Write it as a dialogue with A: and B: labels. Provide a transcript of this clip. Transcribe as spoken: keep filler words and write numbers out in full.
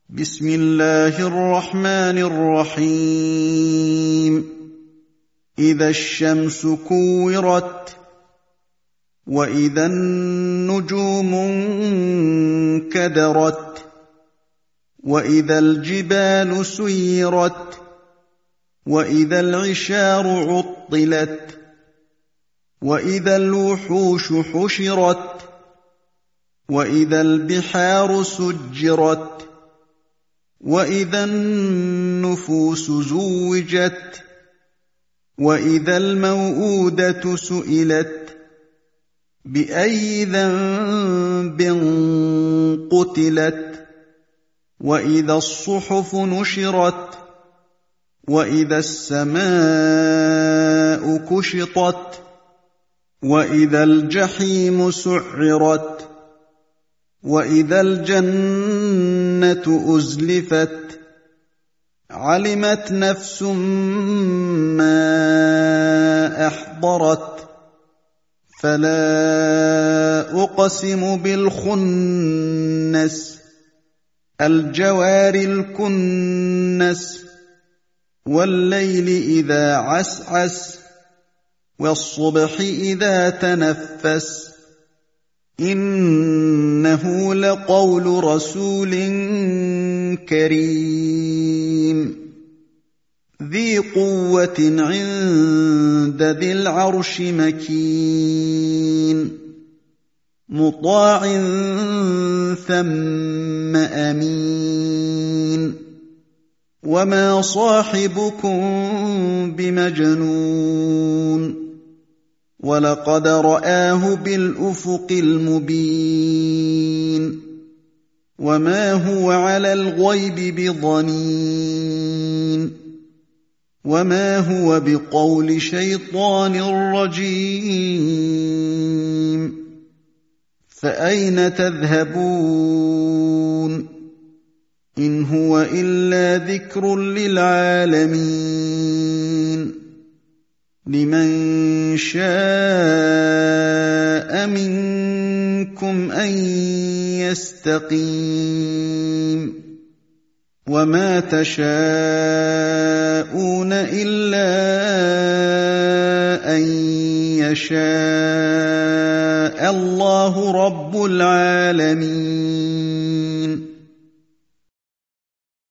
A: بسم الله الرحمن الرحيم إذا الشمس كورت وإذا النجوم انكدرت وإذا الجبال سيرت وإذا العشار عطلت وإذا الوحوش حشرت وإذا البحار سجرت وإذا النفوس زوجت وإذا الموءودة سئلت بأي ذنب قتلت وإذا الصحف نشرت وإذا السماء كشطت وإذا الجحيم سعرت وإذا الجنة أزلفت علمت نفس ما أحضرت فلا أقسم بالخنس الجوار الكنس والليل إذا عسعس والصبح إذا تنفس إنه لقول رسول كريم ذي قوة عند ذي العرش مكين مطاع ثم أمين وما صاحبكم بمجنون ولقد رآه بالأفق المبين وما هو على الغيب بضنين وما هو بقول شيطان رجيم فأين تذهبون إن هو إلا ذكر للعالمين لمن شاء منكم أن يستقيم وما تشاءون إلا أن يشاء الله